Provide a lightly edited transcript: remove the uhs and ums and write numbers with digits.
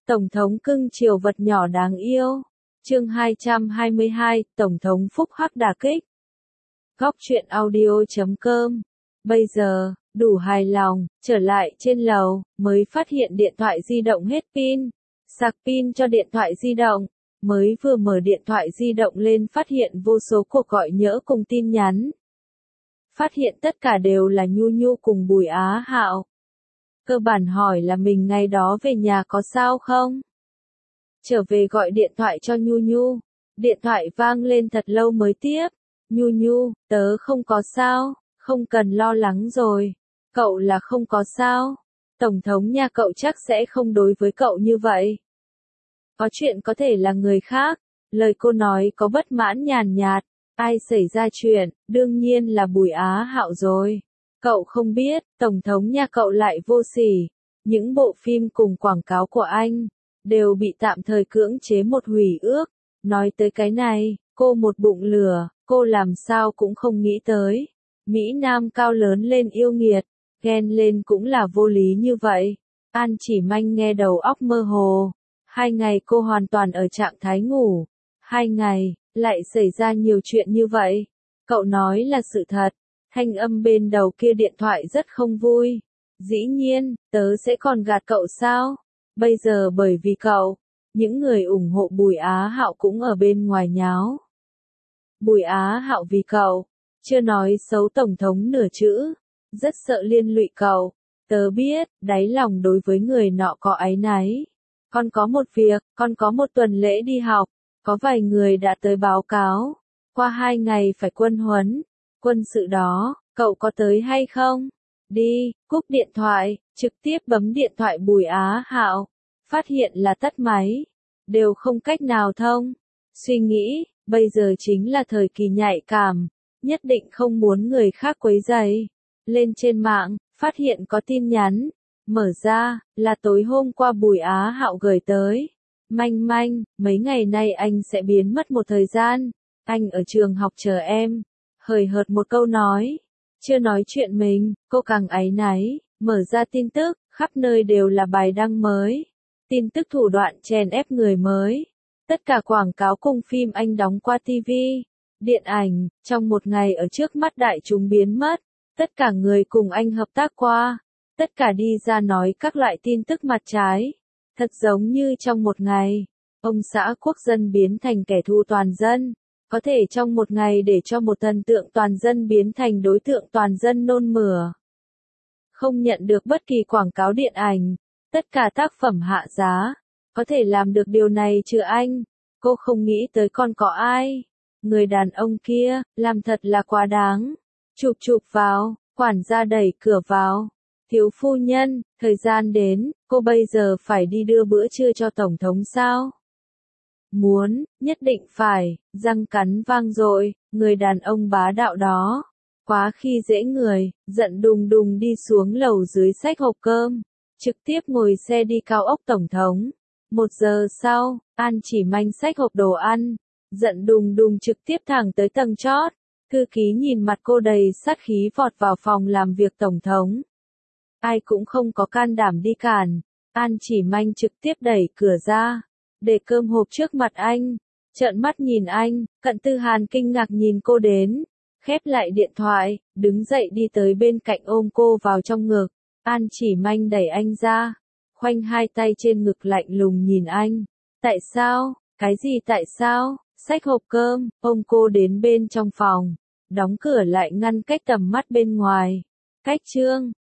Tổng thống cưng chiều vật nhỏ đáng yêu. Chương 222, Tổng thống phúc hắc đả kích. Góc truyện audio.com. Bây giờ, đủ hài lòng, trở lại trên lầu, mới phát hiện điện thoại di động hết pin. Sạc pin cho điện thoại di động. Mới vừa mở điện thoại di động lên phát hiện vô số cuộc gọi nhỡ cùng tin nhắn. Phát hiện tất cả đều là Nhu Nhu cùng Bùi Á Hạo. Cơ bản hỏi là mình ngày đó về nhà có sao không? Trở về gọi điện thoại cho Nhu Nhu. Điện thoại vang lên thật lâu mới tiếp. Nhu Nhu, tớ không có sao, không cần lo lắng rồi. Cậu là không có sao. Tổng thống nhà cậu chắc sẽ không đối với cậu như vậy. Có chuyện có thể là người khác. Lời cô nói có bất mãn nhàn nhạt. Ai xảy ra chuyện, đương nhiên là Bùi Á Hạo rồi. Cậu không biết, Tổng thống nhà cậu lại vô sỉ. Những bộ phim cùng quảng cáo của anh, đều bị tạm thời cưỡng chế một hủy ước. Nói tới cái này, cô một bụng lửa, cô làm sao cũng không nghĩ tới. Mỹ Nam cao lớn lên yêu nghiệt, ghen lên cũng là vô lý như vậy. An Chỉ Manh nghe đầu óc mơ hồ. 2 ngày cô hoàn toàn ở trạng thái ngủ. 2 ngày, lại xảy ra nhiều chuyện như vậy. Cậu nói là sự thật. Thanh âm bên đầu kia điện thoại rất không vui. Dĩ nhiên, tớ sẽ còn gạt cậu sao? Bây giờ bởi vì cậu, những người ủng hộ Bùi Á Hạo cũng ở bên ngoài nháo. Bùi Á Hạo vì cậu, chưa nói xấu Tổng thống nửa chữ, rất sợ liên lụy cậu. Tớ biết, đáy lòng đối với người nọ có áy náy. Con có một việc, con có một tuần lễ đi học, có vài người đã tới báo cáo. Qua 2 ngày phải quân huấn, quân sự đó, cậu có tới hay không? Đi, cúp điện thoại, trực tiếp bấm điện thoại Bùi Á Hạo, phát hiện là tắt máy, đều không cách nào thông. Suy nghĩ, bây giờ chính là thời kỳ nhạy cảm, nhất định không muốn người khác quấy rầy. Lên trên mạng, phát hiện có tin nhắn, mở ra, là tối hôm qua Bùi Á Hạo gửi tới. Manh manh, mấy ngày nay anh sẽ biến mất một thời gian, anh ở trường học chờ em. Hời hợt một câu nói. Chưa nói chuyện mình, cô càng áy náy, mở ra tin tức, khắp nơi đều là bài đăng mới. Tin tức thủ đoạn chèn ép người mới. Tất cả quảng cáo cùng phim anh đóng qua TV, điện ảnh, trong một ngày ở trước mắt đại chúng biến mất. Tất cả người cùng anh hợp tác qua, tất cả đi ra nói các loại tin tức mặt trái. Thật giống như trong một ngày, ông xã quốc dân biến thành kẻ thù toàn dân. Có thể trong một ngày để cho một thần tượng toàn dân biến thành đối tượng toàn dân nôn mửa. Không nhận được bất kỳ quảng cáo điện ảnh, tất cả tác phẩm hạ giá. Có thể làm được điều này trừ anh. Cô không nghĩ tới còn có ai. Người đàn ông kia, làm thật là quá đáng. Chụp chụp vào, quản gia đẩy cửa vào. Thiếu phu nhân, thời gian đến, cô bây giờ phải đi đưa bữa trưa cho Tổng thống sao? Muốn, nhất định phải, răng cắn vang dội, người đàn ông bá đạo đó. Quá khi dễ người, giận đùng đùng đi xuống lầu dưới xách hộp cơm. Trực tiếp ngồi xe đi cao ốc Tổng thống. 1 giờ sau, An Chỉ Manh xách hộp đồ ăn. Giận đùng đùng trực tiếp thẳng tới tầng chót. Thư ký nhìn mặt cô đầy sát khí vọt vào phòng làm việc Tổng thống. Ai cũng không có can đảm đi cản. An Chỉ Manh trực tiếp đẩy cửa ra. Để cơm hộp trước mặt anh. Trợn mắt nhìn anh, Cận Tư Hàn kinh ngạc nhìn cô đến. Khép lại điện thoại, đứng dậy đi tới bên cạnh ôm cô vào trong ngực. An Chỉ Manh đẩy anh ra. Khoanh 2 tay trên ngực lạnh lùng nhìn anh. Tại sao? Cái gì tại sao? Xách hộp cơm, ôm cô đến bên trong phòng. Đóng cửa lại ngăn cách tầm mắt bên ngoài. Cách chương,